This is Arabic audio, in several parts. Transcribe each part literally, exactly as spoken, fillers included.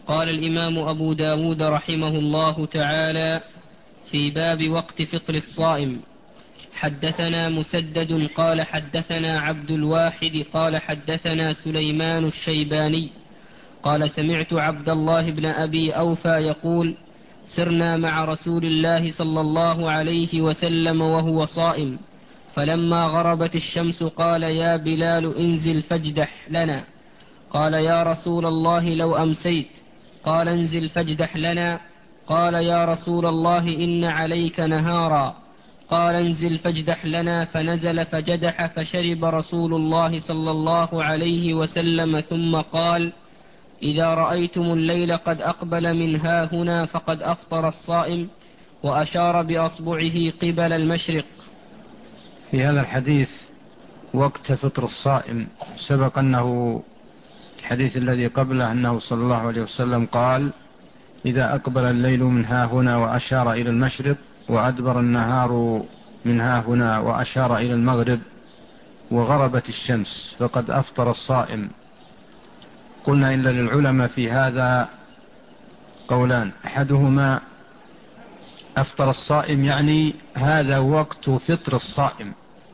قال الإمام أبو داود رحمه الله تعالى في باب وقت فطر الصائم: حدثنا مسدد قال حدثنا عبد الواحد قال حدثنا سليمان الشيباني قال سمعت عبد الله بن أبي أوفى يقول: سرنا مع رسول الله صلى الله عليه وسلم وهو صائم، فلما غربت الشمس قال: يا بلال انزل فاجدح لنا. قال: يا رسول الله لو أمسيت. قال: انزل فاجدح لنا. قال: يا رسول الله إن عليك نهارا. قال: انزل فاجدح لنا. فنزل فجدح، فشرب رسول الله صلى الله عليه وسلم، ثم قال: إذا رأيتم الليل قد أقبل من هاهنا فقد أفطر الصائم، وأشار بأصبعه قبل المشرق. في هذا الحديث وقت فطر الصائم. سبق أنه الحديث الذي قبله أنه صلى الله عليه وسلم قال: إذا أقبل الليل من هاهنا، وأشار إلى المشرق، وأدبر النهار من هاهنا وأشار إلى المغرب، وغربت الشمس فقد أفطر الصائم. قلنا إلا للعلماء في هذا قولان: أحدهما أفطر الصائم يعني هذا وقت فطر الصائم،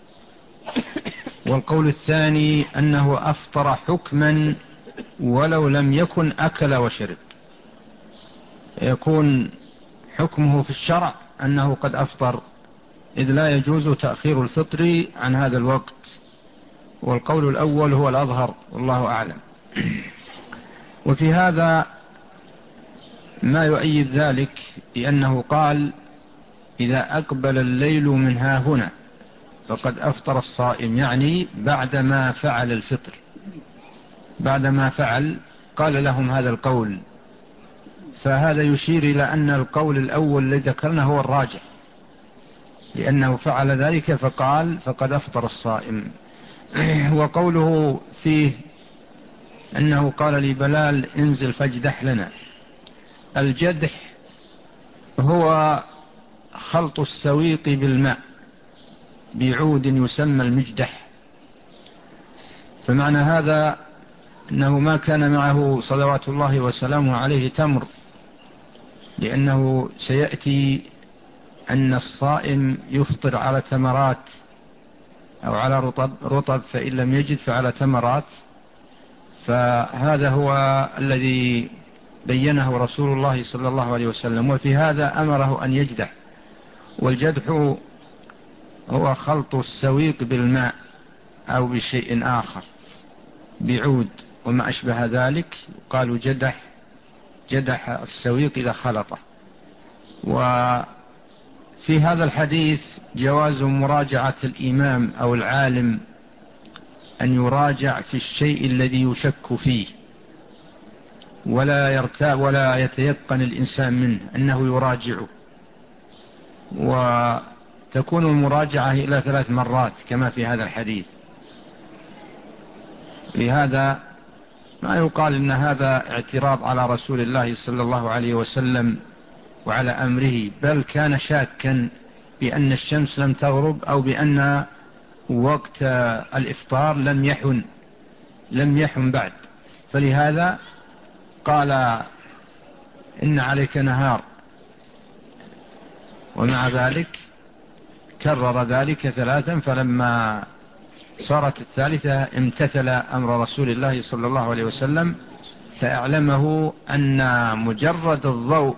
والقول الثاني أنه أفطر حكما ولو لم يكن أكل وشرب، يكون حكمه في الشرع أنه قد أفطر، إذ لا يجوز تأخير الفطر عن هذا الوقت. والقول الأول هو الأظهر والله أعلم. وفي هذا ما يؤيد ذلك، لأنه قال: إذا أقبل الليل من هاهنا فقد أفطر الصائم، يعني بعدما فعل الفطر، بعدما فعل قال لهم هذا القول. فهذا يشير إلى أن القول الأول الذي ذكرنا هو الراجح، لأنه فعل ذلك فقال فقد أفطر الصائم. وقوله فيه أنه قال لبلال: انزل فاجدح لنا. الجدح هو خلط السويق بالماء بعود يسمى المجدح. فمعنى هذا أنه ما كان معه صلوات الله وسلامه عليه تمر، لأنه سيأتي أن الصائم يفطر على تمرات أو على رطب, رطب فإن لم يجد فعلى تمرات. فهذا هو الذي بينه رسول الله صلى الله عليه وسلم، وفي هذا أمره أن يجدح. والجدح هو خلط السويق بالماء أو بشيء آخر، بعود وما أشبه ذلك، قالوا جدح جدح السويق إذا خلطه. وفي هذا الحديث جواز مراجعة الإمام أو العالم أن يراجع في الشيء الذي يشك فيه، ولا يرتاب ولا يتيقن الإنسان منه أنه يراجعه. وتكون المراجعة إلى ثلاث مرات كما في هذا الحديث. لهذا ما يقال إن هذا اعتراض على رسول الله صلى الله عليه وسلم وعلى أمره، بل كان شاكا بأن الشمس لم تغرب أو بأن وقت الإفطار لم يحن لم يحن بعد، فلهذا قال: إن عليك نهار. ومع ذلك كرر ذلك ثلاثا، فلما صارت الثالثة امتثل أمر رسول الله صلى الله عليه وسلم، فأعلمه أن مجرد الضوء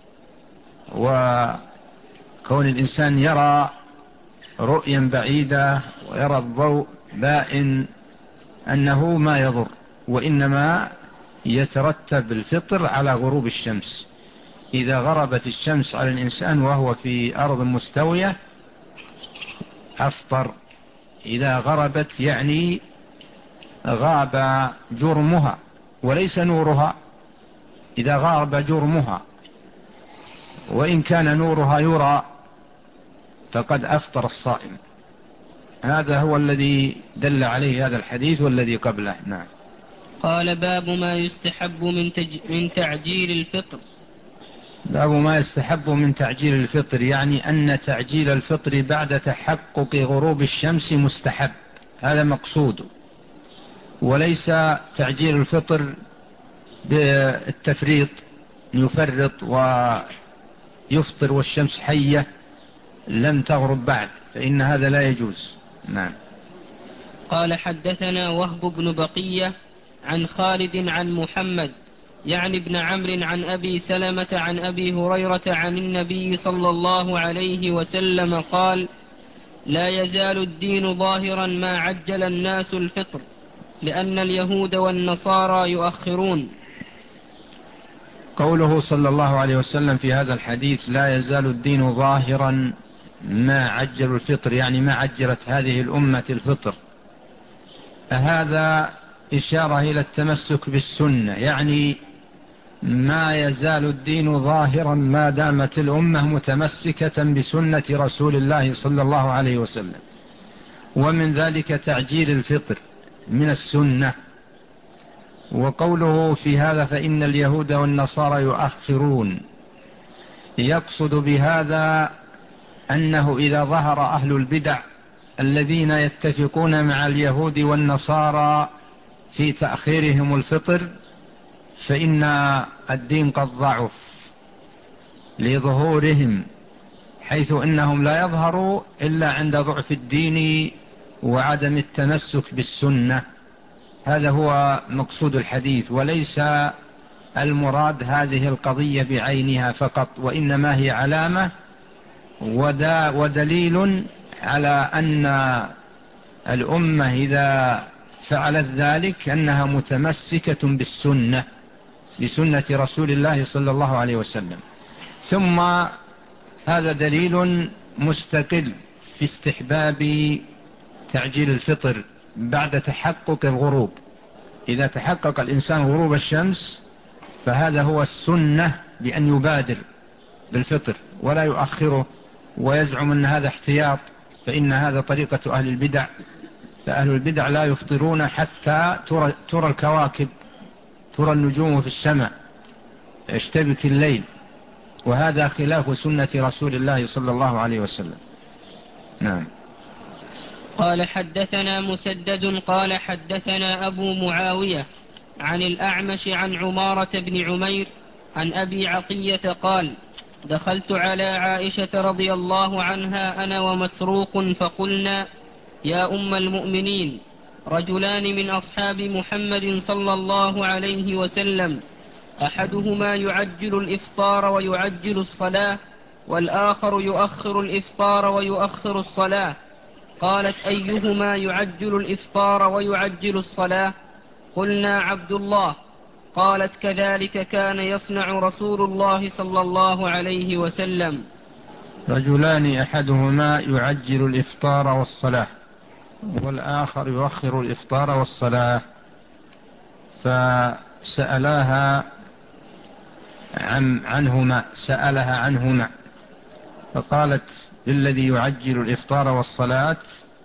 وكون الإنسان يرى رؤيا بعيدة ويرى الضوء بائن أنه ما يضر، وإنما يترتب الفطر على غروب الشمس. إذا غربت الشمس على الإنسان وهو في أرض مستوية أفطر. إذا غربت يعني غاب جرمها وليس نورها، إذا غاب جرمها وإن كان نورها يرى فقد أفطر الصائم. هذا هو الذي دل عليه هذا الحديث والذي قبله. نعم. قال: باب ما يستحب من, تج... من تعجيل الفطر. باب ما يستحب من تعجيل الفطر، يعني أن تعجيل الفطر بعد تحقق غروب الشمس مستحب، هذا مقصود، وليس تعجيل الفطر بالتفريط، يفرط ويفطر والشمس حية لم تغرب بعد، فإن هذا لا يجوز. نعم. قال حدثنا وهب بن بقية عن خالد عن محمد يعني ابن عمرو عن أبي سلمة عن أبي هريرة عن النبي صلى الله عليه وسلم قال: لا يزال الدين ظاهرا ما عجل الناس الفطر، لأن اليهود والنصارى يؤخرون. قوله صلى الله عليه وسلم في هذا الحديث: لا يزال الدين ظاهرا ما عجل الفطر، يعني ما عجلت هذه الأمة الفطر، هذا إشارة إلى التمسك بالسنة، يعني ما يزال الدين ظاهرا ما دامت الأمة متمسكة بسنة رسول الله صلى الله عليه وسلم، ومن ذلك تعجيل الفطر من السنة. وقوله في هذا: فإن اليهود والنصارى يؤخرون، يقصد بهذا أنه إذا ظهر أهل البدع الذين يتفقون مع اليهود والنصارى في تأخيرهم الفطر، فإن الدين قد ضعف لظهورهم، حيث إنهم لا يظهروا إلا عند ضعف الدين وعدم التمسك بالسنة. هذا هو مقصود الحديث، وليس المراد هذه القضية بعينها فقط، وإنما هي علامة ودليل على أن الأمة إذا فعلت ذلك أنها متمسكة بالسنة، بسنة رسول الله صلى الله عليه وسلم. ثم هذا دليل مستقل في استحباب تعجيل الفطر بعد تحقق الغروب. إذا تحقق الإنسان غروب الشمس فهذا هو السنة، بأن يبادر بالفطر ولا يؤخره ويزعم أن هذا احتياط، فإن هذا طريقة أهل البدع. فأهل البدع لا يفطرون حتى ترى, ترى الكواكب، ترى النجوم في السماء، يشتبك الليل، وهذا خلاف سنة رسول الله صلى الله عليه وسلم. نعم. قال حدثنا مسدد قال حدثنا أبو معاوية عن الأعمش عن عمارة بن عمير عن أبي عطية قال: دخلت على عائشة رضي الله عنها أنا ومسروق فقلنا: يا أم المؤمنين، رجلان من أصحاب محمد صلى الله عليه وسلم، أحدهما يعجل الإفطار ويعجل الصلاة، والآخر يؤخر الإفطار ويؤخر الصلاة. قالت: أيهما يعجل الإفطار ويعجل الصلاة؟ قلنا: عبد الله. قالت: كذلك كان يصنع رسول الله صلى الله عليه وسلم. رجلان أحدهما يعجل الإفطار والصلاة، والآخر يؤخر الإفطار والصلاة. فسألها عن عنهما سألها عنهما فقالت: الذي يعجل الإفطار والصلاة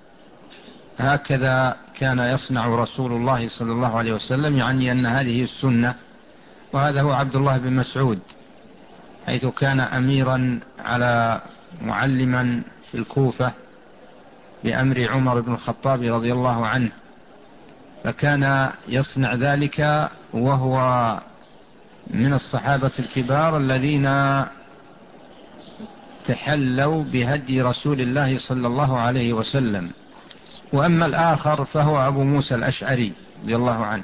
هكذا كان يصنع رسول الله صلى الله عليه وسلم، يعني أن هذه السنة. وهذا هو عبد الله بن مسعود، حيث كان أميرا على معلما في الكوفة بأمر عمر بن الخطاب رضي الله عنه، فكان يصنع ذلك، وهو من الصحابة الكبار الذين تحلوا بهدي رسول الله صلى الله عليه وسلم. وأما الآخر فهو أبو موسى الأشعري رضي الله عنه،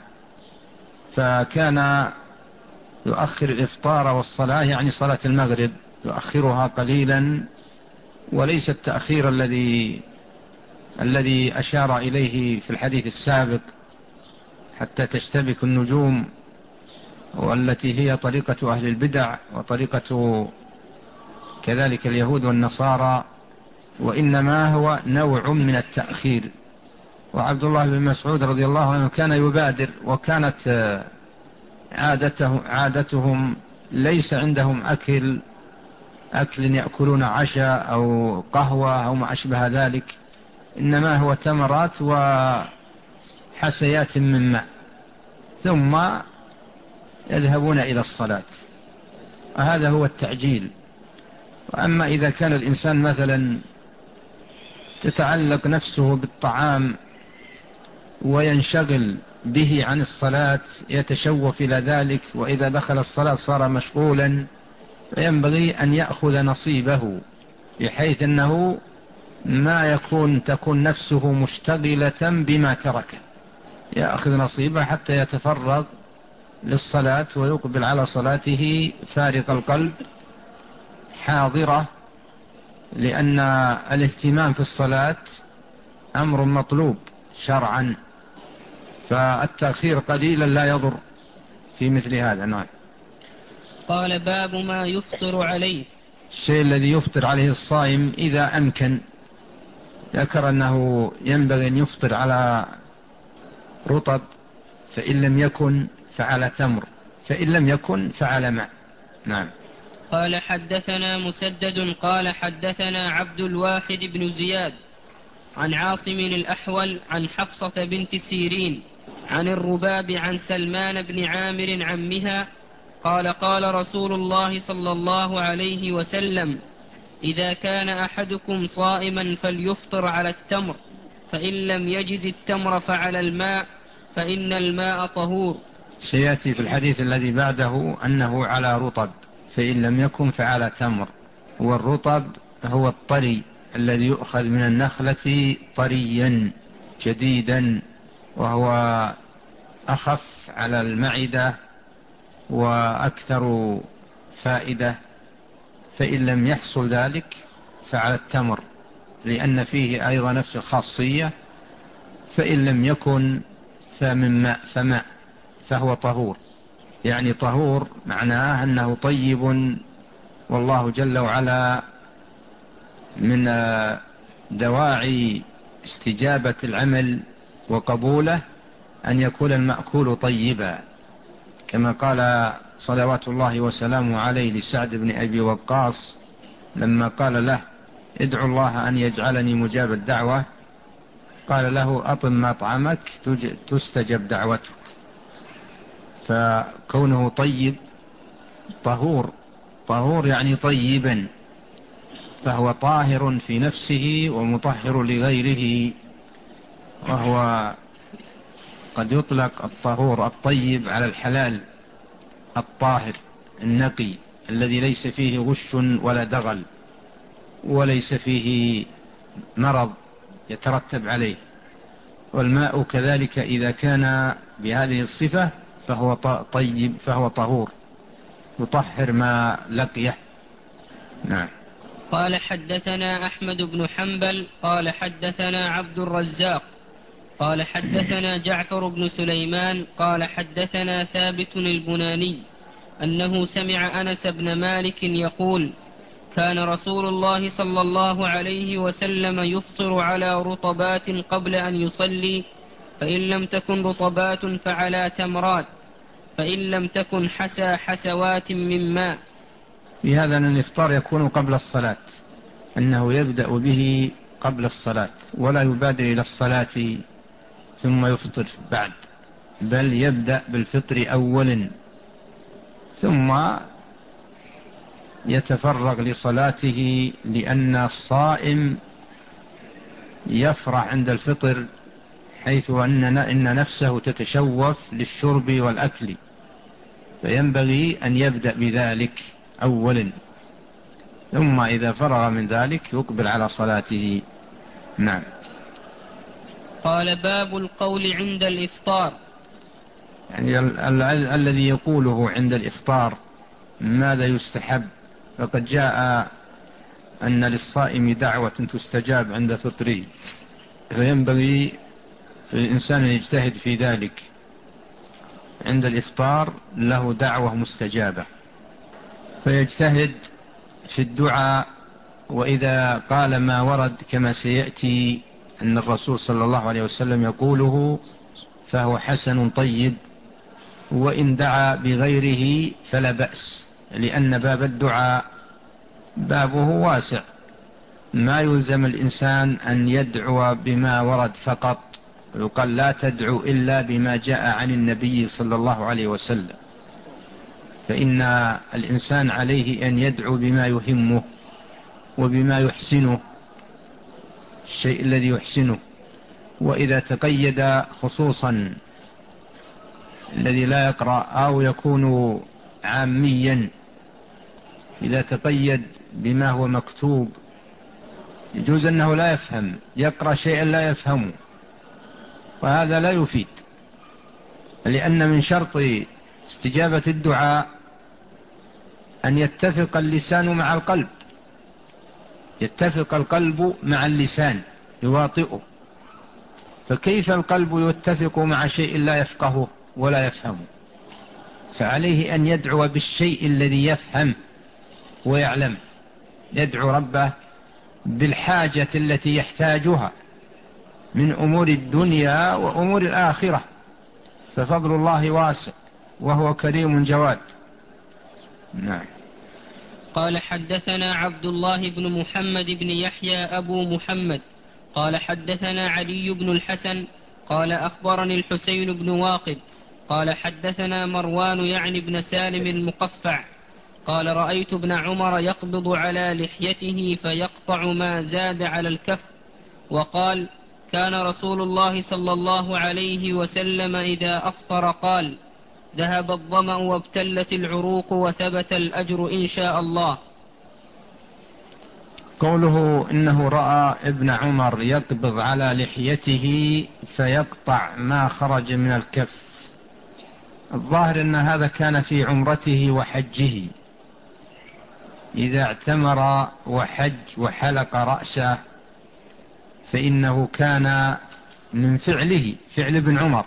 فكان يؤخر الإفطار والصلاة، يعني صلاة المغرب يؤخرها قليلا، وليس التأخير الذي الذي أشار إليه في الحديث السابق حتى تشتبك النجوم، والتي هي طريقة أهل البدع وطريقة كذلك اليهود والنصارى، وإنما هو نوع من التأخير. وعبد الله بن مسعود رضي الله عنه كان يبادر، وكانت عادته عادتهم ليس عندهم أكل أكل يأكلون عشاء أو قهوة أو ما أشبه ذلك، إنما هو تمرات وحسيات من ماء، ثم يذهبون إلى الصلاة. وهذا هو التعجيل. وأما إذا كان الإنسان مثلا تتعلق نفسه بالطعام وينشغل به عن الصلاة يتشوف إلى ذلك، وإذا دخل الصلاة صار مشغولا، فينبغي أن يأخذ نصيبه بحيث أنه ما يكون تكون نفسه مشتغلة بما ترك، يأخذ نصيبه حتى يتفرغ للصلاة ويقبل على صلاته فارغ القلب حاضرة، لأن الاهتمام في الصلاة أمر مطلوب شرعا، فالتأخير قليلا لا يضر في مثل هذا. نعم. قال باب ما يفطر عليه. الشيء الذي يفطر عليه الصائم إذا أمكن، ذكر أنه ينبغي أن يفطر على رطب، فإن لم يكن فعلى تمر، فإن لم يكن فعلى ماء. نعم. قال حدثنا مسدد قال حدثنا عبد الواحد بن زياد عن عاصم الأحول عن حفصة بنت سيرين عن الرباب عن سلمان بن عامر عمها قال قال رسول الله صلى الله عليه وسلم: إذا كان أحدكم صائما فليفطر على التمر، فإن لم يجد التمر فعلى الماء، فإن الماء طهور. سيأتي في الحديث الذي بعده أنه على رطب، فإن لم يكن فعلى تمر. والرطب هو الطري الذي يؤخذ من النخلة طريا جديدا، وهو أخف على المعدة وأكثر فائدة. فإن لم يحصل ذلك فعلى التمر، لأن فيه أيضا نفس الخاصية. فإن لم يكن فمن ماء فماء، فهو طهور. يعني طهور معناه أنه طيب، والله جل وعلا من دواعي استجابة العمل وقبوله أن يكون المأكول طيبا، كما قال صلوات الله وسلامه عليه لسعد بن أبي وقاص لما قال له: ادعو الله أن يجعلني مجاب الدعوة، قال له: أطم مطعمك تستجب دعوتك. فكونه طيب طهور، طهور يعني طيبا، فهو طاهر في نفسه ومطهر لغيره. وهو قد يطلق الطهور الطيب على الحلال الطاهر النقي الذي ليس فيه غش ولا دغل وليس فيه مرض يترتب عليه. والماء كذلك إذا كان بهذه الصفة فهو طيب، فهو طهور يطهر ما لقيه. نعم. قال حدثنا أحمد بن حنبل قال حدثنا عبد الرزاق قال حدثنا جعفر بن سليمان قال حدثنا ثابت البناني أنه سمع أنس بن مالك يقول: كان رسول الله صلى الله عليه وسلم يفطر على رطبات قبل أن يصلي، فإن لم تكن رطبات فعلى تمرات، فإن لم تكن حسى حسوات من ماء. في هذا أن الإفطار يكون قبل الصلاة، أنه يبدأ به قبل الصلاة، ولا يبادر إلى الصلاة ثم يفطر بعد، بل يبدأ بالفطر أولا ثم يتفرغ لصلاته، لأن الصائم يفرح عند الفطر حيث أن إن نفسه تتشوف للشرب والأكل، فينبغي أن يبدأ بذلك أولا، ثم إذا فرغ من ذلك يقبل على صلاته. نعم. قال باب القول عند الإفطار. يعني ال ال ال الذي يقوله عند الإفطار ماذا يستحب؟ فقد جاء أن للصائم دعوة تستجاب عند فطره، فينبغي الإنسان أن يجتهد في ذلك. عند الإفطار له دعوة مستجابة، فيجتهد في الدعاء، وإذا قال ما ورد كما سيأتي أن الرسول صلى الله عليه وسلم يقوله فهو حسن طيب، وإن دعا بغيره فلا بأس، لأن باب الدعاء بابه واسع، ما يلزم الإنسان أن يدعو بما ورد فقط، يقال لا تدعو إلا بما جاء عن النبي صلى الله عليه وسلم، فإن الإنسان عليه أن يدعو بما يهمه وبما يحسنه، الشيء الذي يحسنه. وإذا تقيد خصوصا الذي لا يقرأ أو يكون عاميا إذا تقيد بما هو مكتوب يجوز أنه لا يفهم، يقرأ شيئا لا يفهمه، وهذا لا يفيد، لأن من شرط استجابة الدعاء أن يتفق اللسان مع القلب، يتفق القلب مع اللسان يواطئه، فكيف القلب يتفق مع شيء لا يفقهه ولا يفهمه؟ فعليه أن يدعو بالشيء الذي يفهم ويعلم، يدعو ربه بالحاجة التي يحتاجها من أمور الدنيا وأمور الآخرة، ففضل الله واسع وهو كريم جواد. نعم. قال حدثنا عبد الله بن محمد بن يحيى أبو محمد قال حدثنا علي بن الحسن قال أخبرني الحسين بن واقد قال حدثنا مروان يعني بن سالم المقفع قال رأيت ابن عمر يقبض على لحيته فيقطع ما زاد على الكف، وقال كان رسول الله صلى الله عليه وسلم إذا أفطر قال ذهب الظمأ وابتلت العروق وثبت الأجر إن شاء الله. قوله إنه رأى ابن عمر يقبض على لحيته فيقطع ما خرج من الكف، الظاهر أن هذا كان في عمرته وحجه، إذا اعتمر وحج وحلق رأسه فإنه كان من فعله فعل ابن عمر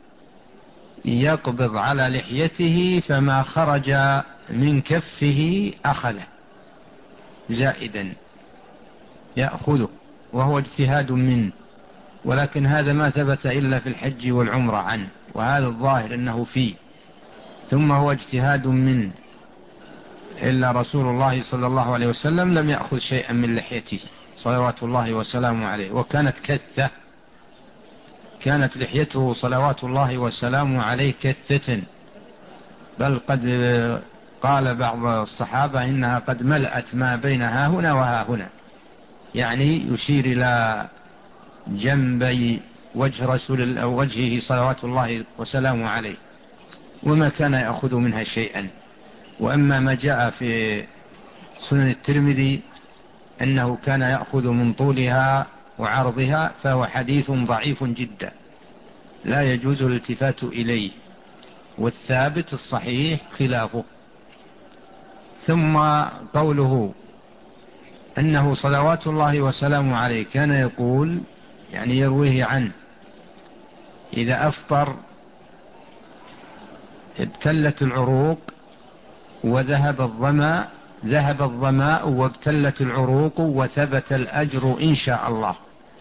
يقبض على لحيته فما خرج من كفه أخذه زائدا يأخذه، وهو اجتهاد منه، ولكن هذا ما ثبت إلا في الحج والعمرة عنه، وهذا الظاهر أنه فيه، ثم هو اجتهاد منه، إلا رسول الله صلى الله عليه وسلم لم يأخذ شيئا من لحيته صلوات الله وسلامه عليه، وكانت كثة، كانت لحيته صلوات الله وسلامه عليه كثة، بل قد قال بعض الصحابة إنها قد ملأت ما بين ها هنا وها هنا، يعني يشير إلى جنبي وجه رسول أو وجهه صلوات الله وسلامه عليه، وما كان يأخذ منها شيئا. وأما ما جاء في سنن الترمذي أنه كان يأخذ من طولها وعرضها فهو حديث ضعيف جدا لا يجوز الالتفات إليه، والثابت الصحيح خلافه. ثم قوله أنه صلوات الله وسلامه عليه كان يقول، يعني يرويه عنه، إذا أفطر ابتلت العروق وذهب الظمأ ذهب الظماء وابتلت العروق وثبت الأجر إن شاء الله،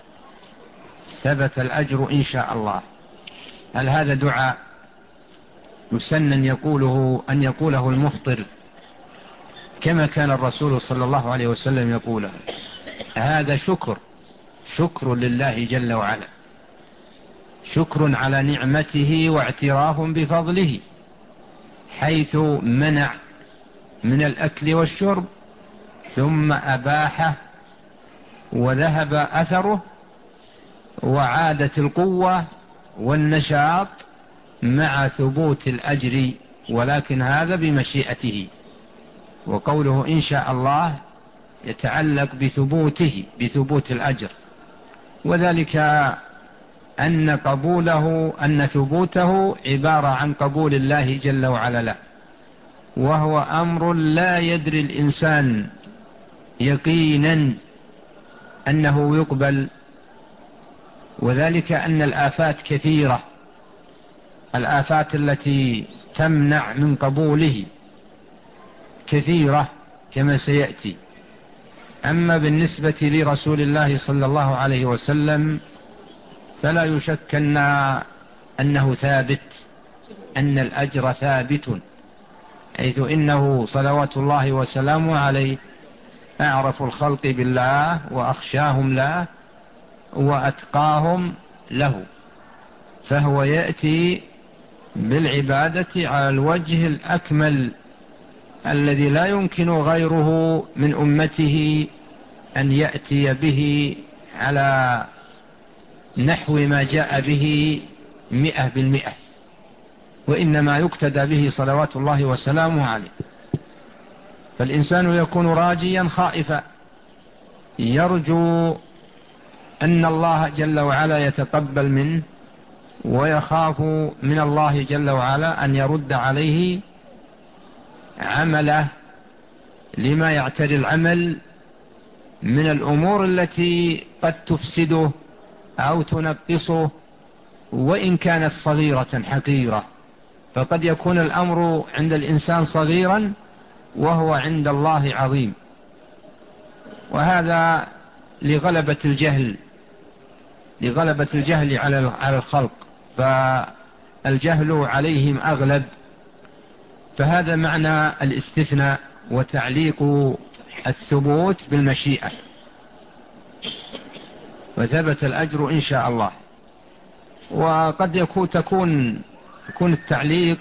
ثبت الأجر إن شاء الله. هل هذا دعاء يسنن يقوله أن يقوله المفطر كما كان الرسول صلى الله عليه وسلم يقوله؟ هذا شكر، شكر لله جل وعلا، شكر على نعمته واعتراف بفضله، حيث منع من الأكل والشرب ثم أباحه وذهب أثره وعادت القوة والنشاط مع ثبوت الأجر، ولكن هذا بمشيئته. وقوله إن شاء الله يتعلق بثبوته، بثبوت الأجر، وذلك أن قبوله أن ثبوته عبارة عن قبول الله جل وعلا له، وهو أمر لا يدري الإنسان يقينا أنه يقبل، وذلك أن الآفات كثيرة، الآفات التي تمنع من قبوله كثيرة كما سيأتي. أما بالنسبة لرسول الله صلى الله عليه وسلم فلا يشك أنه ثابت، أن الأجر ثابت، حيث إنه صلوات الله وسلامه عليه أعرف الخلق بالله وأخشاهم له وأتقاهم له، فهو يأتي بالعبادة على الوجه الأكمل الذي لا يمكن غيره من أمته أن يأتي به على نحو ما جاء به مئة بالمئة. وإنما يقتدى به صلوات الله وسلامه عليه. فالإنسان يكون راجيا خائفا، يرجو أن الله جل وعلا يتقبل منه، ويخاف من الله جل وعلا أن يرد عليه عمله لما يعتري العمل من الأمور التي قد تفسده أو تنقصه، وإن كانت صغيرة حقيرة. فقد يكون الأمر عند الإنسان صغيرا وهو عند الله عظيم، وهذا لغلبة الجهل لغلبة الجهل على الخلق، فالجهل عليهم أغلب. فهذا معنى الاستثناء وتعليق الثبوت بالمشيئة، وثبت الأجر إن شاء الله. وقد يكون تكون يكون التعليق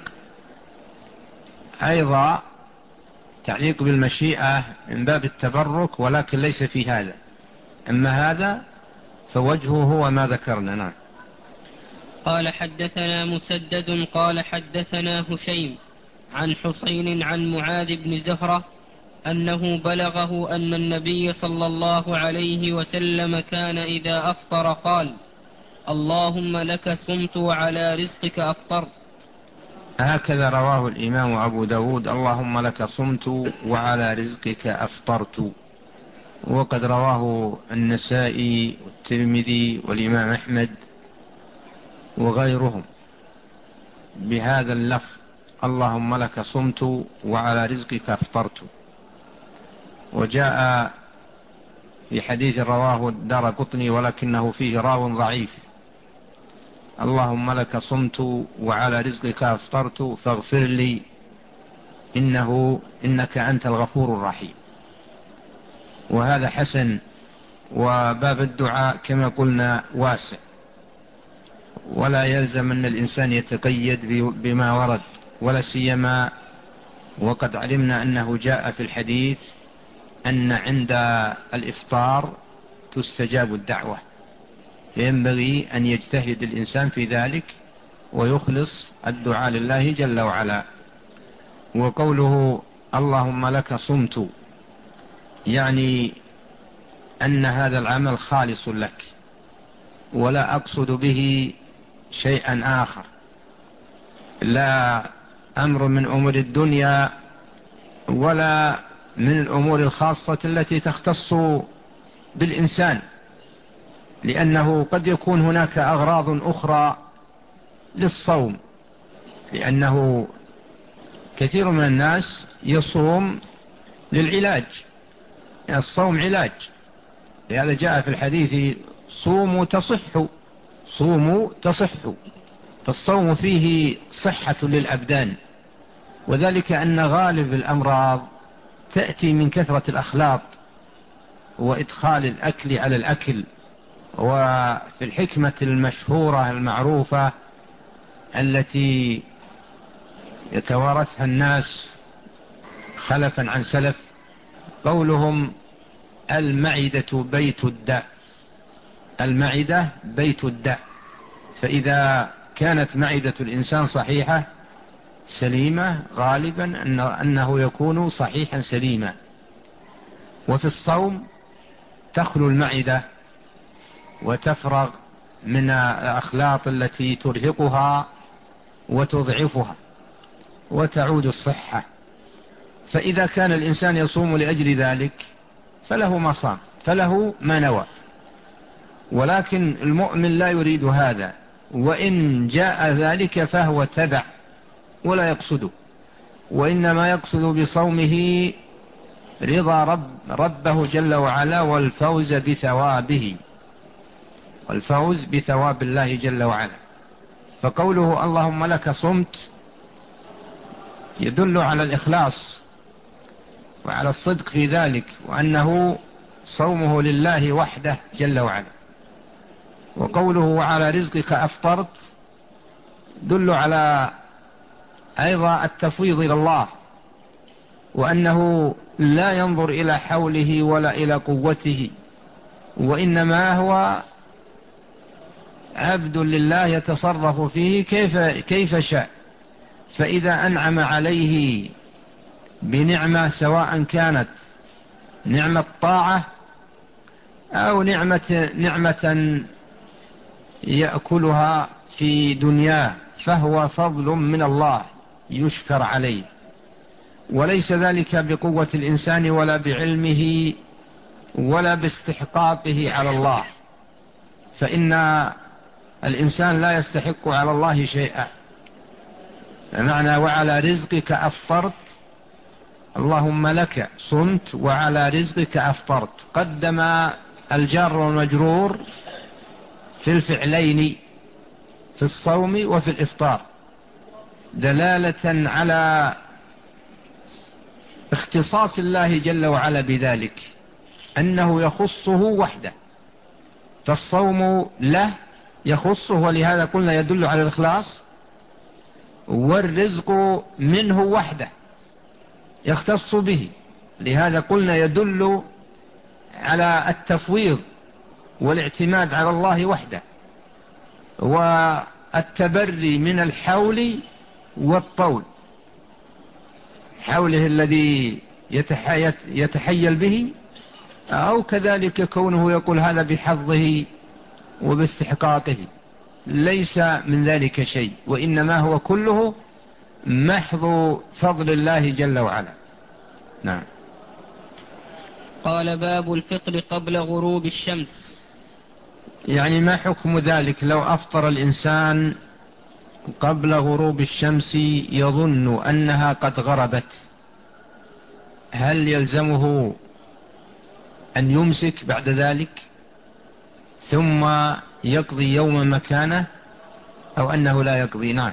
أيضا تعليق بالمشيئة من باب التبرك، ولكن ليس في هذا. أما هذا فوجهه هو ما ذكرنا. نعم. قال حدثنا مسدد قال حدثنا هشيم عن حسين عن معاذ بن زهرة أنه بلغه أن النبي صلى الله عليه وسلم كان إذا أفطر قال: اللهم لك صمت وعلى رزقك أفطرت. هكذا رواه الإمام أبو داود: اللهم لك صمت وعلى رزقك أفطرت. وقد رواه النسائي والترمذي والإمام أحمد وغيرهم بهذا اللفظ: اللهم لك صمت وعلى رزقك أفطرت. وجاء في حديث رواه الدارقطني ولكنه فيه راو ضعيف: اللهم لك صمت وعلى رزقك أفطرت فاغفر لي إنه إنك أنت الغفور الرحيم. وهذا حسن. وباب الدعاء كما قلنا واسع، ولا يلزم أن الإنسان يتقيد بما ورد، ولا سيما وقد علمنا أنه جاء في الحديث أن عند الإفطار تستجاب الدعوة، فينبغي أن يجتهد الإنسان في ذلك ويخلص الدعاء لله جل وعلا. وقوله اللهم لك صمت يعني أن هذا العمل خالص لك، ولا أقصد به شيئا آخر، لا أمر من أمور الدنيا ولا من الأمور الخاصة التي تختص بالإنسان، لأنه قد يكون هناك أغراض أخرى للصوم، لأنه كثير من الناس يصوم للعلاج، يعني الصوم علاج. لهذا جاء في الحديث: صوموا تصحوا صوموا تصحوا. فالصوم فيه صحة للأبدان، وذلك أن غالب الأمراض تأتي من كثرة الأخلاط وإدخال الأكل على الأكل. وفي الحكمة المشهورة المعروفة التي يتوارثها الناس خلفا عن سلف، قولهم: المعدة بيت الداء. المعدة بيت الداء. فإذا كانت معدة الإنسان صحيحة سليمة غالبا أنه يكون صحيحا سليما. وفي الصوم تخلو المعدة وتفرغ من الأخلاط التي ترهقها وتضعفها وتعود الصحة. فإذا كان الإنسان يصوم لأجل ذلك فله ما صام، فله ما نوى. ولكن المؤمن لا يريد هذا، وإن جاء ذلك فهو تبع ولا يقصده، وإنما يقصد بصومه رضا رب ربه جل وعلا والفوز بثوابه والفوز بثواب الله جل وعلا. فقوله اللهم لك صمت يدل على الإخلاص وعلى الصدق في ذلك، وأنه صومه لله وحده جل وعلا. وقوله وعلى رزقك أفطرت دل على أيضا التفويض إلى الله، وأنه لا ينظر إلى حوله ولا إلى قوته، وإنما هو عبد لله يتصرف فيه كيف, كيف شاء. فإذا أنعم عليه بنعمة سواء كانت نعمة طاعة أو نعمة, نعمة يأكلها في دنياه، فهو فضل من الله يشكر عليه، وليس ذلك بقوة الإنسان ولا بعلمه ولا باستحقاقه على الله، فإن الإنسان لا يستحق على الله شيئا. معنى وعلى رزقك أفطرت، اللهم لك صمت وعلى رزقك أفطرت، قدم الجار والمجرور في الفعلين، في الصوم وفي الإفطار، دلالة على اختصاص الله جل وعلا بذلك، أنه يخصه وحده، فالصوم له يخصه، ولهذا قلنا يدل على الإخلاص، والرزق منه وحده يختص به، لهذا قلنا يدل على التفويض والاعتماد على الله وحده، والتبري من الحول والطول، حوله الذي يتحيل به، أو كذلك كونه يقول هذا بحظه وباستحقاقه، ليس من ذلك شيء، وإنما هو كله محض فضل الله جل وعلا. نعم. قال باب الفطر قبل غروب الشمس. يعني ما حكم ذلك لو أفطر الإنسان قبل غروب الشمس يظن أنها قد غربت، هل يلزمه أن يمسك بعد ذلك ثم يقضي يوم مكانه، أو أنه لا يقضي؟ نعم.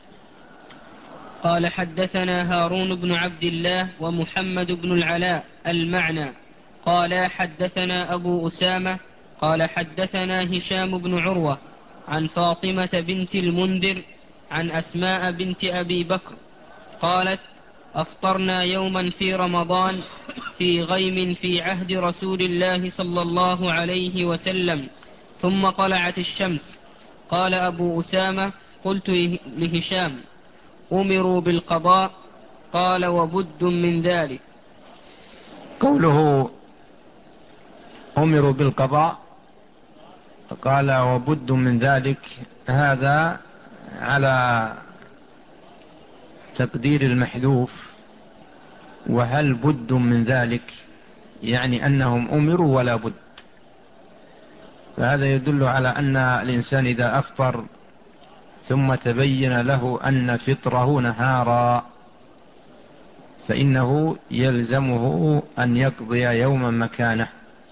قال حدثنا هارون بن عبد الله ومحمد بن العلاء المعنى قال حدثنا أبو أسامة قال حدثنا هشام بن عروة عن فاطمة بنت المنذر عن أسماء بنت أبي بكر قالت أفطرنا يوما في رمضان في غيم في عهد رسول الله صلى الله عليه وسلم ثم طلعت الشمس. قال أبو أسامة قلت لهشام أمروا بالقضاء؟ قال وبد من ذلك. قوله أمروا بالقضاء قال وبد من ذلك، هذا على تقدير المحذوف، وهل بد من ذلك يعني أنهم أمروا ولا بد، فهذا يدل على أن الإنسان إذا أفطر ثم تبين له أن فطره نهارا فإنه يلزمه أن يقضي يوما مكانه،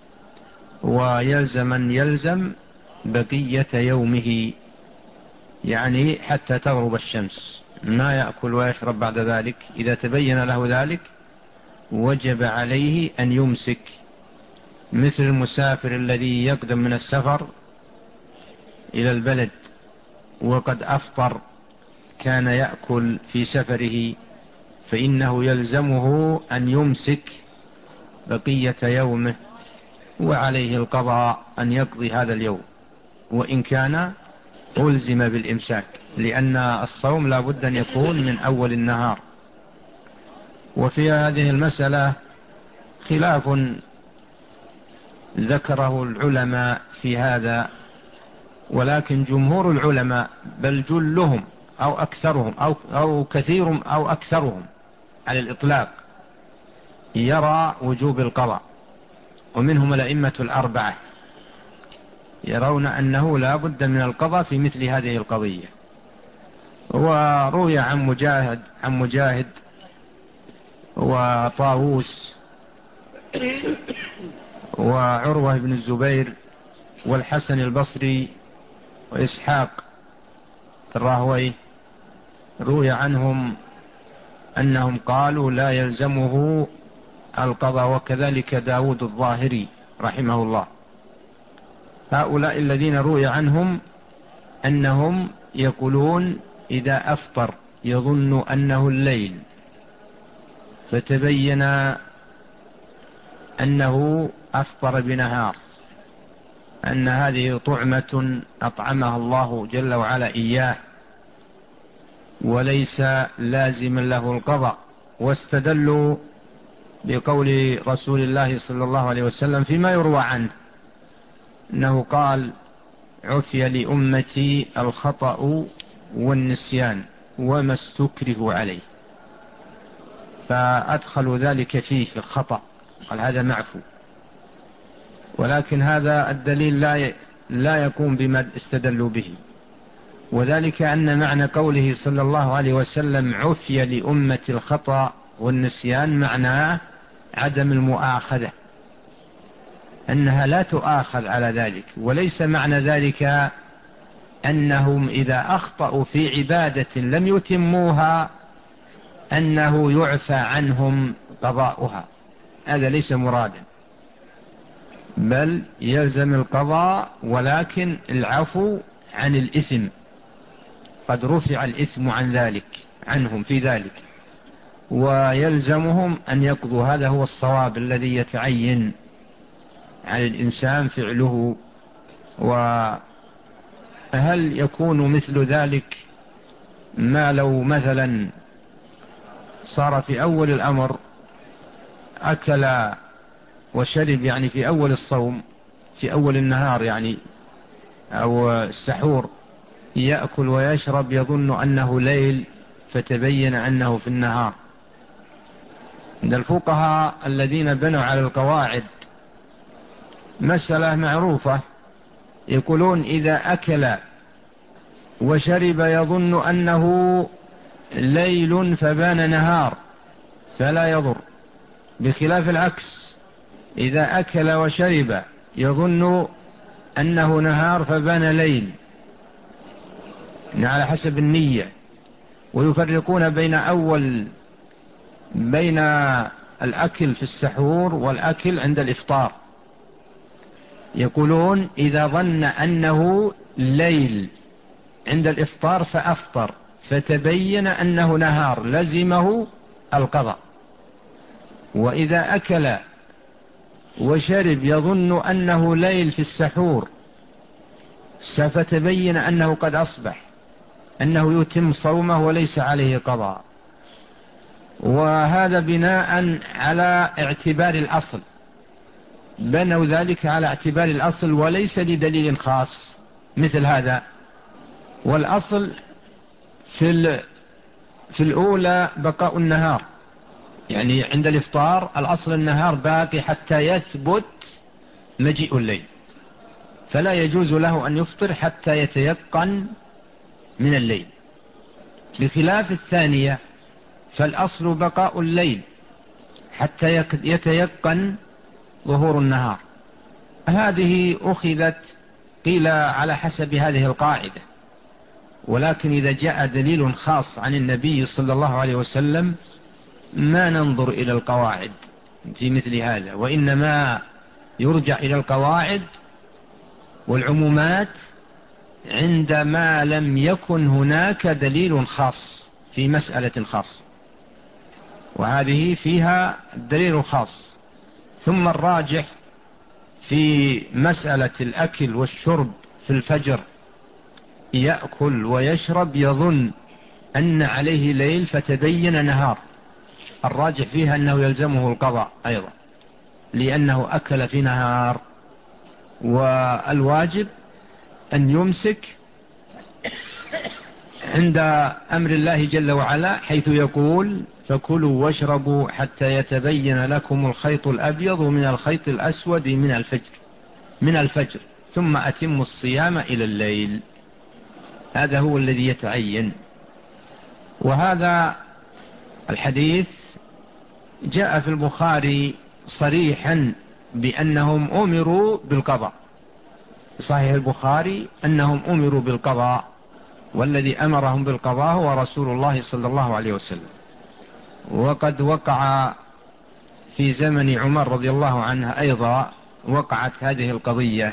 ويلزم من يلزم بقية يومه، يعني حتى تغرب الشمس، ما يأكل ويشرب بعد ذلك. إذا تبين له ذلك وجب عليه أن يمسك، مثل المسافر الذي يقدم من السفر إلى البلد وقد أفطر كان يأكل في سفره، فإنه يلزمه أن يمسك بقية يومه، وعليه القضاء أن يقضي هذا اليوم وإن كان ألزم بالإمساك، لأن الصوم لا بد أن يكون من أول النهار. وفي هذه المسألة خلاف ذكره العلماء في هذا، ولكن جمهور العلماء بل جلهم أو أكثرهم أو, أو كثيرهم أو أكثرهم على الإطلاق يرى وجوب القضاء، ومنهم الأئمة الأربعة يرون أنه لا بد من القضاء في مثل هذه القضية. وروي عن مجاهد عن مجاهد وطاووس وعروة بن الزبير والحسن البصري وإسحاق الراهوي، روي عنهم أنهم قالوا لا يلزمه القضاء، وكذلك داود الظاهري رحمه الله. هؤلاء الذين روي عنهم أنهم يقولون إذا أفطر يظن أنه الليل فتبين أنه أفطر بنهار، أن هذه طعمة أطعمها الله جل وعلا إياه، وليس لازما له القضاء. واستدلوا بقول رسول الله صلى الله عليه وسلم فيما يروى عنه أنه قال: عفي لأمتي الخطأ والنسيان وما استكرهوا عليه، فأدخلوا ذلك فيه في الخطأ، قال هذا معفو. ولكن هذا الدليل لا لا يقوم بما استدلوا به، وذلك أن معنى قوله صلى الله عليه وسلم عفي لأمة الخطأ والنسيان معناه عدم المؤاخذة، أنها لا تؤاخذ على ذلك. وليس معنى ذلك أنهم إذا أخطأوا في عبادة لم يتموها أنه يعفى عنهم قضاؤها، هذا ليس مرادا، بل يلزم القضاء ولكن العفو عن الإثم، قد رفع الإثم عن ذلك عنهم في ذلك، ويلزمهم أن يقضوا. هذا هو الصواب الذي يتعين على الإنسان فعله. وهل يكون مثل ذلك ما لو مثلا صار في أول الأمر أكل وشرب، يعني في أول الصوم، في أول النهار يعني أو السحور، يأكل ويشرب يظن أنه ليل فتبين أنه في النهار. عند الفقهاء الذين بنوا على القواعد مسألة معروفة، يقولون إذا أكل وشرب يظن أنه ليل فبان نهار فلا يضر، بخلاف العكس، إذا أكل وشرب يظن أنه نهار فبان ليل، على حسب النية. ويفرقون بين أول بين الأكل في السحور والأكل عند الإفطار، يقولون إذا ظن أنه ليل عند الإفطار فأفطر فتبين أنه نهار لزمه القضاء، وإذا أكل وشرب يظن أنه ليل في السحور فتبين أنه قد أصبح أنه يتم صومه وليس عليه قضاء. وهذا بناء على اعتبار الأصل، بنوا ذلك على اعتبار الأصل وليس لدليل خاص مثل هذا. والأصل في, في الأولى بقاء النهار، يعني عند الإفطار الأصل النهار باقي حتى يثبت مجيء الليل، فلا يجوز له أن يفطر حتى يتيقن من الليل، بخلاف الثانية فالأصل بقاء الليل حتى يتيقن ظهور النهار. هذه أخذت قيل على حسب هذه القاعدة، ولكن إذا جاء دليل خاص عن النبي صلى الله عليه وسلم ما ننظر إلى القواعد في مثل هذا، وإنما يرجع إلى القواعد والعمومات عندما لم يكن هناك دليل خاص في مسألة خاصة، وهذه فيها دليل خاص. ثم الراجح في مسألة الأكل والشرب في الفجر، يأكل ويشرب يظن أن عليه ليل فتبين نهار، الراجح فيها أنه يلزمه القضاء أيضا لأنه أكل في نهار. والواجب أن يمسك عند أمر الله جل وعلا، حيث يقول فكلوا واشربوا حتى يتبين لكم الخيط الأبيض من الخيط الأسود من الفجر من الفجر ثم أتموا الصيام إلى الليل. هذا هو الذي يتعين. وهذا الحديث جاء في البخاري صريحا بأنهم أمروا بالقضاء، صحيح البخاري أنهم أمروا بالقضاء، والذي أمرهم بالقضاء هو رسول الله صلى الله عليه وسلم. وقد وقع في زمن عمر رضي الله عنه أيضا وقعت هذه القضية،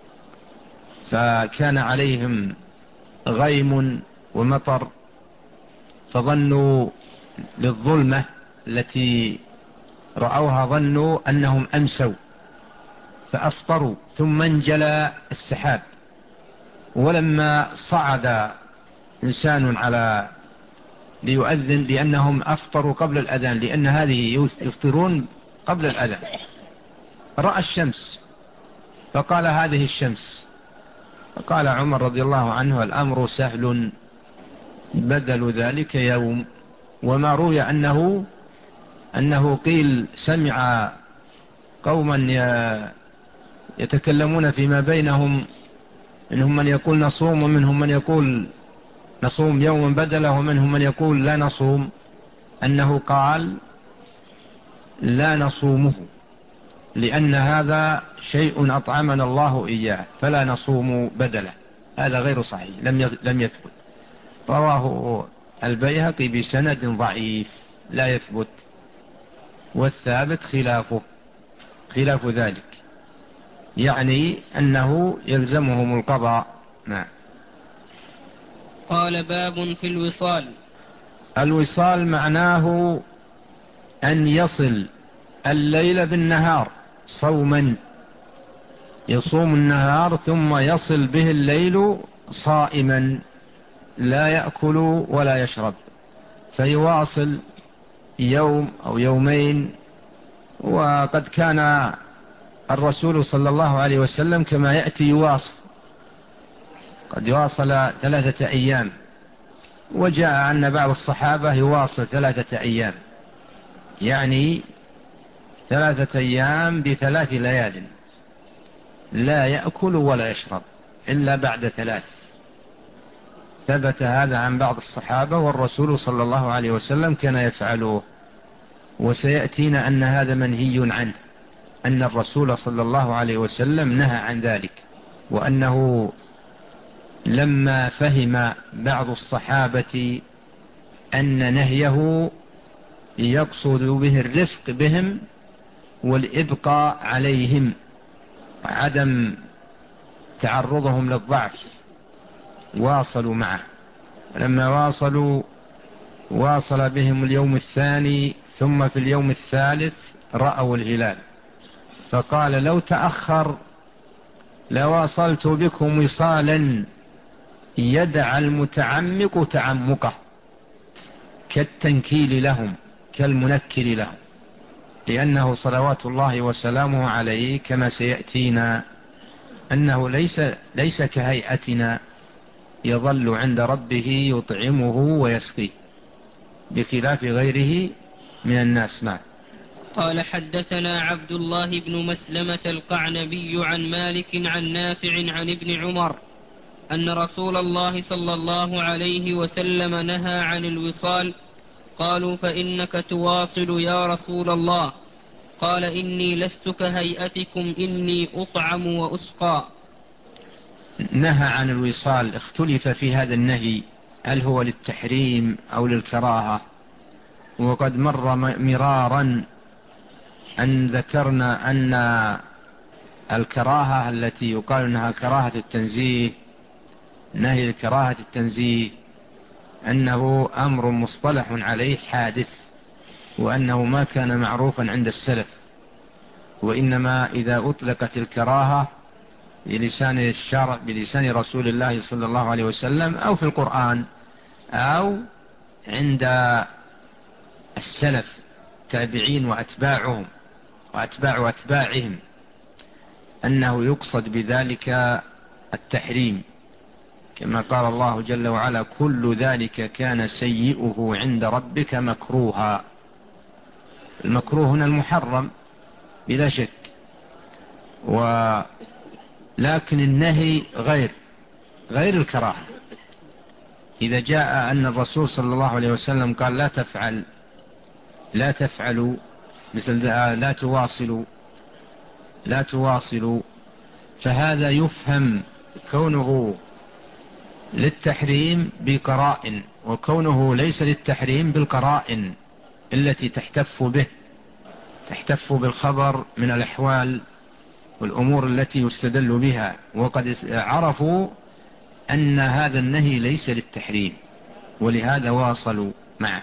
فكان عليهم غيم ومطر، فظنوا للظلمة التي رأوها ظنوا أنهم أمسوا فأفطروا، ثم انجلى السحاب، ولما صعد إنسان على ليؤذن، لأنهم أفطروا قبل الأذان، لأن هذه يفطرون قبل الأذان. رأى الشمس فقال هذه الشمس، فقال عمر رضي الله عنه الأمر سهل، بدل ذلك يوم. وما روي أنه أنه قيل سمع قوما يتكلمون فيما بينهم، منهم من يقول نصوم ومنهم من يقول نصوم يوما بدله ومنهم من يقول لا نصوم، أنه قال لا نصومه لأن هذا شيء أطعمنا الله إياه فلا نصوم بدله. هذا غير صحيح، لم يثبت. رواه البيهقي بسند ضعيف لا يثبت، والثابت خلافه خلاف ذلك، يعني أنه يلزمهم القضاء. نعم. قال باب في الوصال. الوصال معناه أن يصل الليل بالنهار صوما، يصوم النهار ثم يصل به الليل صائما لا يأكل ولا يشرب، فيواصل يوم أو يومين. وقد كان الرسول صلى الله عليه وسلم كما يأتي يواصل، قد يواصل ثلاثة أيام، وجاء أن بعض الصحابة يواصل ثلاثة أيام، يعني ثلاثة أيام بثلاث ليال لا يأكل ولا يشرب إلا بعد ثلاث. ثبت هذا عن بعض الصحابة، والرسول صلى الله عليه وسلم كان يفعله. وسيأتينا أن هذا منهي عنه، أن الرسول صلى الله عليه وسلم نهى عن ذلك، وأنه لما فهم بعض الصحابة أن نهيه يقصد به الرفق بهم والإبقاء عليهم، عدم تعرضهم للضعف، واصلوا معه. لما واصلوا واصل بهم اليوم الثاني، ثم في اليوم الثالث رأوا الهلال، فقال لو تأخر لواصلت بكم وصالا يدع المتعمق تعمقه، كالتنكيل لهم كالمنكل لهم، لأنه صلوات الله وسلامه عليه كما سيأتينا أنه ليس, ليس كهيئتنا يظل عند ربه يطعمه ويسقيه بخلاف غيره من الناس. نعم. قال حدثنا عبد الله بن مسلمة القعنبي عن مالك عن نافع عن ابن عمر أن رسول الله صلى الله عليه وسلم نهى عن الوصال. قالوا فإنك تواصل يا رسول الله؟ قال إني لست كهيئتكم، إني أطعم وأسقى. نهى عن الوصال، اختلف في هذا النهي هل هو للتحريم أو للكراهة، وقد مر مرارا أن ذكرنا أن الكراهة التي يقال أنها كراهة التنزيه، نهي كراهة التنزيه، أنه أمر مصطلح عليه حادث، وأنه ما كان معروفا عند السلف، وإنما إذا أطلقت الكراهة بلسان الشرع بلسان رسول الله صلى الله عليه وسلم أو في القرآن أو عند السلف تابعين وأتباعهم وأتباع أتباعهم، أنه يقصد بذلك التحريم، كما قال الله جل وعلا كل ذلك كان سيئه عند ربك مكروها. المكروه هنا المحرم بلا شك، ولكن النهي غير غير الكراهة. إذا جاء أن الرسول صلى الله عليه وسلم قال لا تفعل لا تفعلوا مثل لا تواصلوا لا تواصلوا، فهذا يفهم كونه للتحريم بقرائن، وكونه ليس للتحريم بالقرائن التي تحتف به تحتف بالخبر من الأحوال والأمور التي يستدل بها، وقد عرفوا أن هذا النهي ليس للتحريم ولهذا واصلوا معه.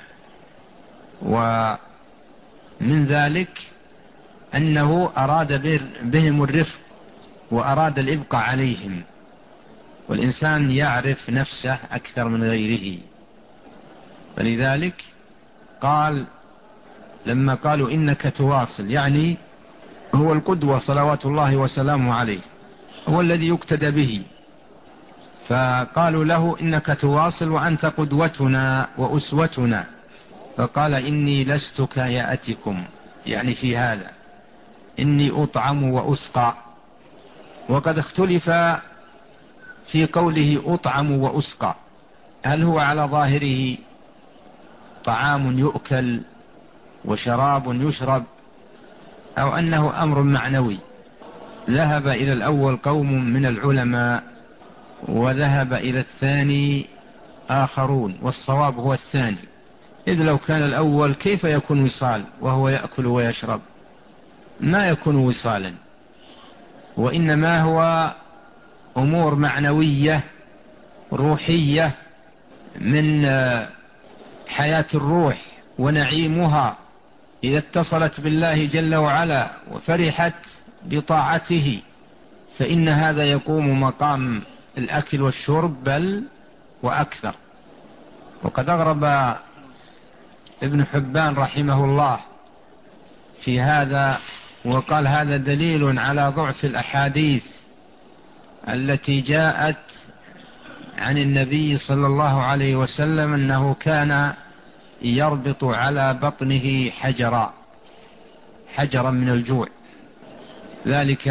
ومن ذلك أنه أراد بهم الرفق وأراد الإبقاء عليهم، والإنسان يعرف نفسه أكثر من غيره، فلذلك قال لما قالوا إنك تواصل، يعني هو القدوة صلوات الله وسلامه عليه، هو الذي يقتدى به، فقالوا له إنك تواصل وأنت قدوتنا وأسوتنا، فقال إني لست كياتكم، يعني في هذا إني أطعم وأسقى. وقد اختلف في قوله أطعم وأسقى، هل هو على ظاهره طعام يؤكل وشراب يشرب، أو أنه أمر معنوي؟ ذهب إلى الأول قوم من العلماء، وذهب إلى الثاني آخرون، والصواب هو الثاني، إذ لو كان الأول كيف يكون وصال وهو يأكل ويشرب؟ ما يكون وصالا، وإنما هو أمور معنوية روحية من حياة الروح ونعيمها إذا اتصلت بالله جل وعلا وفرحت بطاعته، فإن هذا يقوم مقام الأكل والشرب بل وأكثر. وقد أغرب ابن حبان رحمه الله في هذا، وقال هذا دليل على ضعف الأحاديث التي جاءت عن النبي صلى الله عليه وسلم أنه كان يربط على بطنه حجرا حجرا من الجوع، ذلك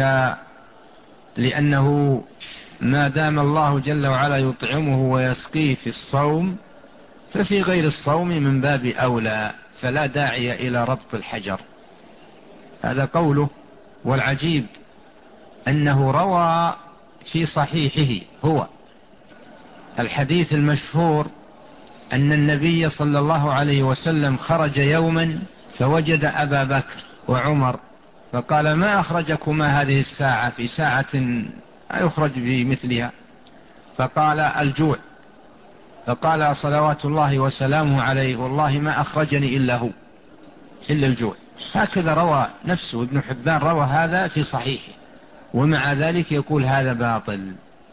لأنه ما دام الله جل وعلا يطعمه ويسقيه في الصوم، ففي غير الصوم من باب أولى، فلا داعي إلى ربط الحجر. هذا قوله. والعجيب أنه روى في صحيحه هو الحديث المشهور أن النبي صلى الله عليه وسلم خرج يوما فوجد أبا بكر وعمر، فقال ما أخرجكما هذه الساعة في ساعة يخرج بمثلها؟ فقال الجوع. فقال صلوات الله وسلامه عليه والله ما أخرجني إلا هو، إلا الجوع. هكذا روى نفسه ابن حبان، روى هذا في صحيحه، ومع ذلك يقول هذا باطل.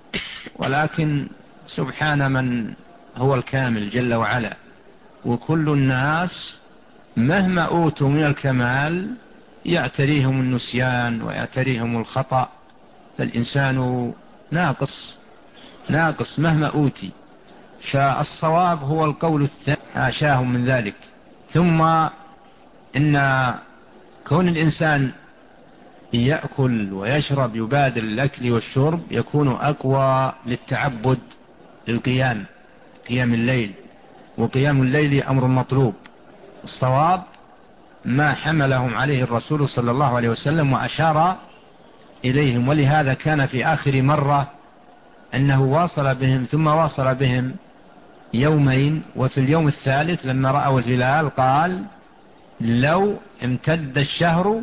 ولكن سبحان من هو الكامل جل وعلا، وكل الناس مهما أوتوا من الكمال يعتريهم النسيان ويعتريهم الخطأ، فالإنسان ناقص ناقص مهما أوتي. فالصواب هو القول الثاني، حاشاهم من ذلك. ثم إن كون الإنسان يأكل ويشرب يبادل الأكل والشرب يكون أقوى للتعبد للقيام، قيام الليل، وقيام الليل أمر مطلوب. الصواب ما حملهم عليه الرسول صلى الله عليه وسلم وأشار إليهم، ولهذا كان في آخر مرة أنه واصل بهم ثم واصل بهم يومين، وفي اليوم الثالث لما رأوا الهلال قال لو امتد الشهر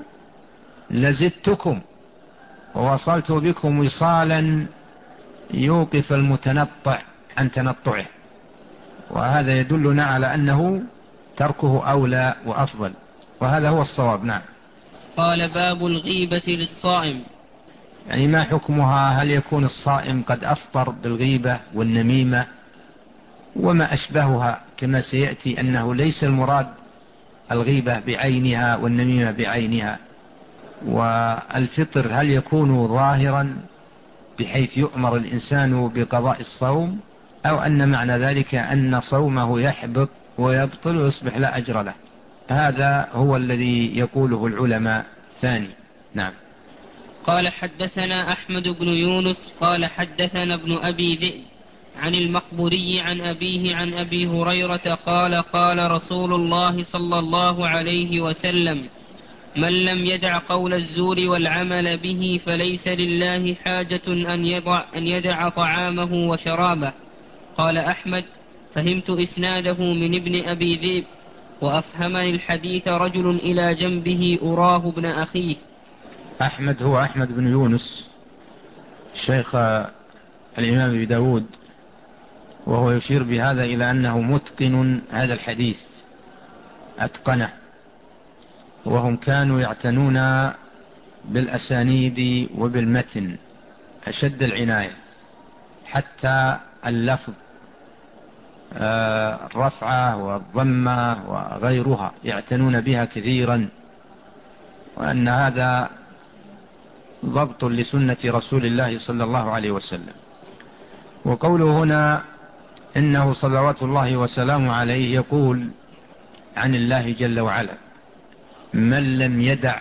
لزدتكم ووصلت بكم وصالا يوقف المتنطع عن تنطعه. وهذا يدلنا على أنه تركه أولى وأفضل، وهذا هو الصواب. نعم. قال باب الغيبة للصائم. يعني ما حكمها؟ هل يكون الصائم قد أفطر بالغيبة والنميمة وما أشبهها، كما سيأتي أنه ليس المراد الغيبة بعينها والنميمة بعينها. والفطر هل يكون ظاهرا بحيث يؤمر الإنسان بقضاء الصوم، أو أن معنى ذلك أن صومه يحبط ويبطل ويصبح لا أجر له؟ هذا هو الذي يقوله العلماء ثاني. نعم. قال حدثنا أحمد بن يونس قال حدثنا ابن أبي ذئب عن المقبوري عن أبيه عن أبي هريرة قال قال رسول الله صلى الله عليه وسلم من لم يدع قول الزور والعمل به فليس لله حاجة أن يدع, أن يدع طعامه وشرابه. قال أحمد فهمت إسناده من ابن أبي ذئب، وأفهمني الحديث رجل إلى جنبه أراه ابن أخيه. أحمد هو أحمد بن يونس شيخ الإمام أبي داود، وهو يشير بهذا إلى أنه متقن هذا الحديث، أتقنه، وهم كانوا يعتنون بالأسانيد الرفعة والضمة وغيرها يعتنون بها كثيرا، وأن هذا ضبط لسنة رسول الله صلى الله عليه وسلم. وقوله هنا إنه صلوات الله وسلامه عليه يقول عن الله جل وعلا: من لم يدع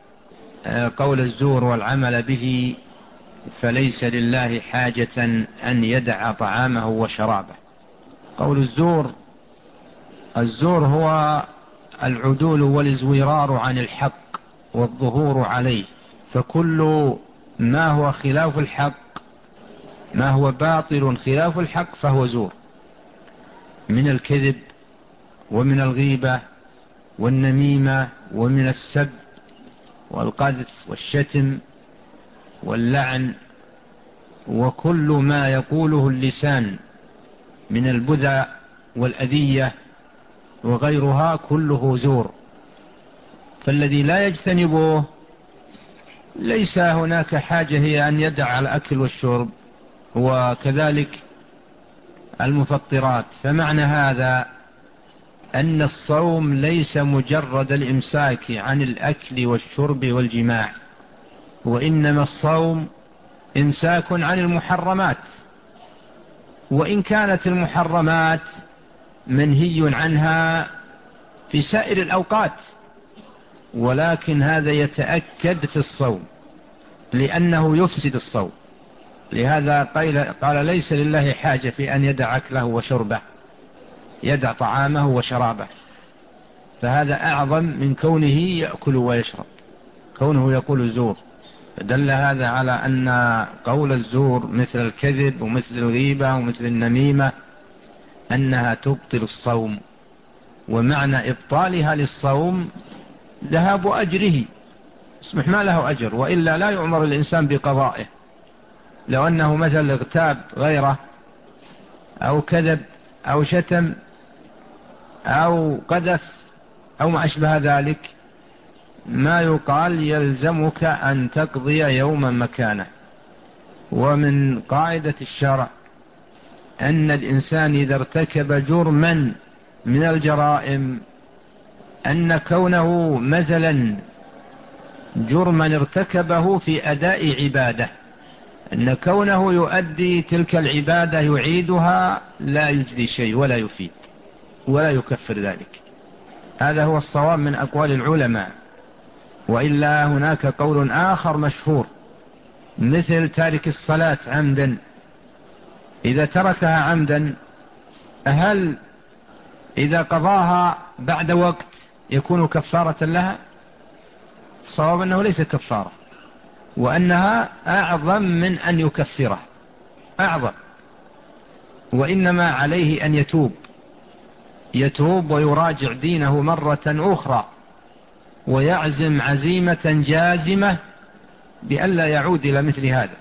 قول الزور والعمل به فليس لله حاجة أن يدع طعامه وشرابه. قول الزور، الزور هو العدول والازورار عن الحق والظهور عليه، فكل ما هو خلاف الحق، ما هو باطل خلاف الحق فهو زور، من الكذب ومن الغيبة والنميمة ومن السب والقذف والشتم واللعن، وكل ما يقوله اللسان من البذى والأذية وغيرها كله زور. فالذي لا يجتنبه ليس هناك حاجة هي أن يدع الأكل والشرب وكذلك المفطرات. فمعنى هذا أن الصوم ليس مجرد الإمساك عن الأكل والشرب والجماع، وإنما الصوم إمساك عن المحرمات، وإن كانت المحرمات منهي عنها في سائر الأوقات، ولكن هذا يتأكد في الصوم لأنه يفسد الصوم. لهذا قال ليس لله حاجة في أن يدع أكله وشربه، يدع طعامه وشرابه، فهذا أعظم من كونه يأكل ويشرب، كونه يقول الزور. فدل هذا على أن قول الزور مثل الكذب ومثل الغيبة ومثل النميمة أنها تبطل الصوم، ومعنى إبطالها للصوم ذهاب أجره، اسمح ما له أجر، وإلا لا يؤمر الإنسان بقضائه. لو أنه مثل اغتاب غيره أو كذب أو شتم أو قذف أو ما أشبه ذلك، ما يقال يلزمك أن تقضي يوما مكانه. ومن قاعدة الشرع أن الإنسان إذا ارتكب جرما من الجرائم، أن كونه مثلا جرما ارتكبه في أداء عبادة، أن كونه يؤدي تلك العبادة يعيدها لا يجدي شيء ولا يفيد ولا يكفر ذلك. هذا هو الصواب من أقوال العلماء. وإلا هناك قول آخر مشهور مثل تارك الصلاة عمدا، إذا تركها عمدا هل إذا قضاها بعد وقت يكون كفارة لها؟ الصواب أنه ليس كفارة، وأنها أعظم من أن يكفره، أعظم، وإنما عليه أن يتوب يتوب ويراجع دينه مرة أخرى، ويعزم عزيمة جازمة بألا يعود إلى مثل هذا.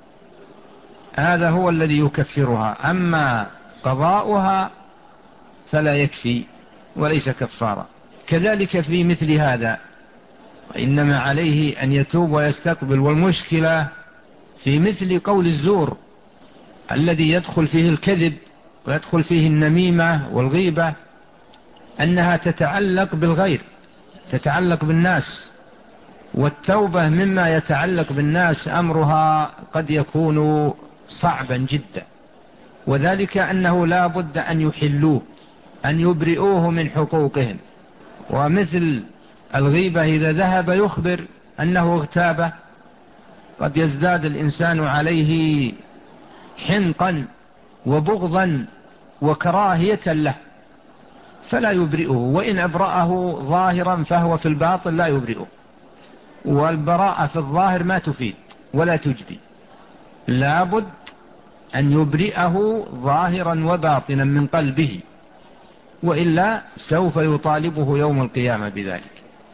هذا هو الذي يكفرها، أما قضاؤها فلا يكفي وليس كفارة. كذلك في مثل هذا إنما عليه أن يتوب ويستقبل. والمشكلة في مثل قول الزور الذي يدخل فيه الكذب ويدخل فيه النميمة والغيبة أنها تتعلق بالغير، تتعلق بالناس، والتوبة مما يتعلق بالناس أمرها قد يكون صعبا جدا، وذلك أنه لا بد أن يحلوه، أن يبرئوه من حقوقهم. ومثل الغيبة إذا ذهب يخبر أنه اغتاب قد يزداد الإنسان عليه حنقا وبغضا وكراهية له فلا يبرئه، وإن أبرأه ظاهرا فهو في الباطن لا يبرئه، والبراءة في الظاهر ما تفيد ولا تجدي، لابد أن يبرئه ظاهرا وباطنا من قلبه، وإلا سوف يطالبه يوم القيامة بذلك.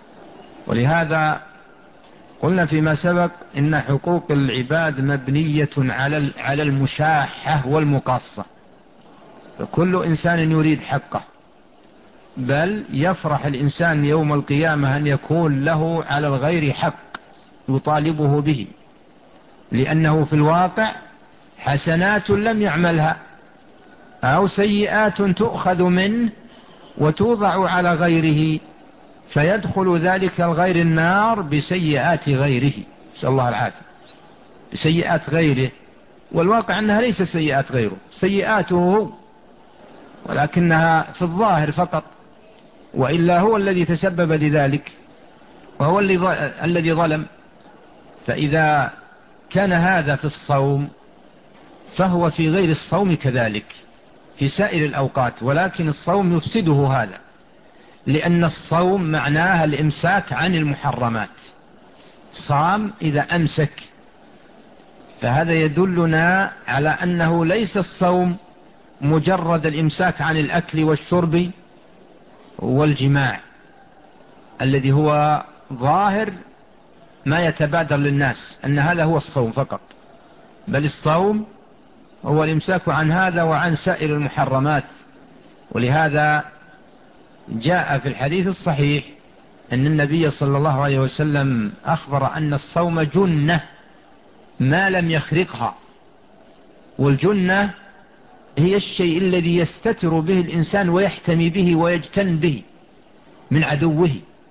ولهذا قلنا فيما سبق إن حقوق العباد مبنية على المشاحة والمقاصة، فكل إنسان يريد حقه، بل يفرح الإنسان يوم القيامة أن يكون له على الغير حق يطالبه به، لأنه في الواقع حسنات لم يعملها أو سيئات تؤخذ منه وتوضع على غيره فيدخل ذلك الغير النار بسيئات غيره، نسأل الله العافية، بسيئات غيره، والواقع أنها ليس سيئات غيره، سيئاته، ولكنها في الظاهر فقط، وإلا هو الذي تسبب لذلك وهو الذي ظلم. فإذا كان هذا في الصوم فهو في غير الصوم كذلك في سائر الأوقات، ولكن الصوم يفسده هذا، لأن الصوم معناها الإمساك عن المحرمات، صام إذا أمسك، فهذا يدلنا على أنه ليس الصوم مجرد الإمساك عن الأكل والشرب والجماع الذي هو ظاهر ما يتبادر للناس أن هذا هو الصوم فقط، بل الصوم هو الإمساك عن هذا وعن سائر المحرمات. ولهذا جاء في الحديث الصحيح أن النبي صلى الله عليه وسلم أخبر أن الصوم جنة ما لم يخرقها، والجنة هي الشيء الذي يستتر به الإنسان ويحتمي به ويجتن به من عدوه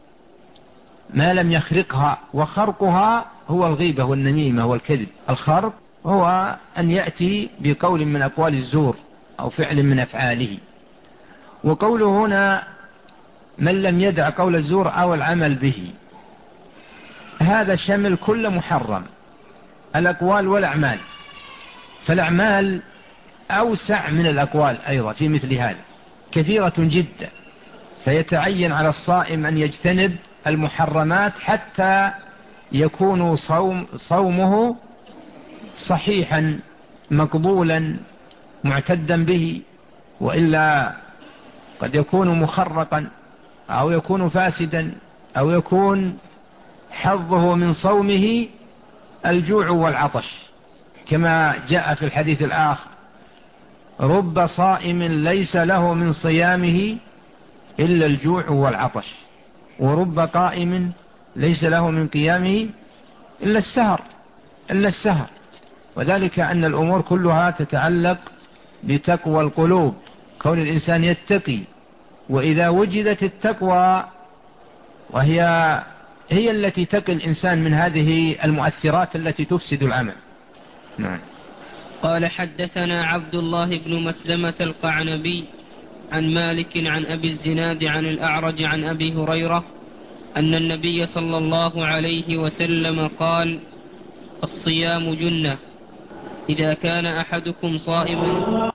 ما لم يخرقها، وخرقها هو الغيبة والنميمة والكذب. الخرق هو أن يأتي بقول من أقوال الزور أو فعل من أفعاله، وقوله هنا من لم يدع قول الزور أو العمل به، هذا شمل كل محرم، الأقوال والأعمال، فالأعمال أوسع من الأقوال أيضا في مثل هذا كثيرة جدا، فيتعين على الصائم أن يجتنب المحرمات حتى يكون صوم صومه صحيحا مقبولا معتدا به، وإلا قد يكون مخرقا أو يكون فاسدا أو يكون حظه من صومه الجوع والعطش، كما جاء في الحديث الآخر رب صائم ليس له من صيامه إلا الجوع والعطش، ورب قائم ليس له من قيامه إلا السهر إلا السهر وذلك أن الأمور كلها تتعلق بتقوى القلوب، كون الإنسان يتقي، وإذا وجدت التقوى وهي هي التي تقي الإنسان من هذه المؤثرات التي تفسد العمل. نعم. قال حدثنا عبد الله بن مسلمة القعنبي عن مالك عن أبي الزناد عن الأعرج عن أبي هريرة أن النبي صلى الله عليه وسلم قال الصيام جنة إذا كان أحدكم صائما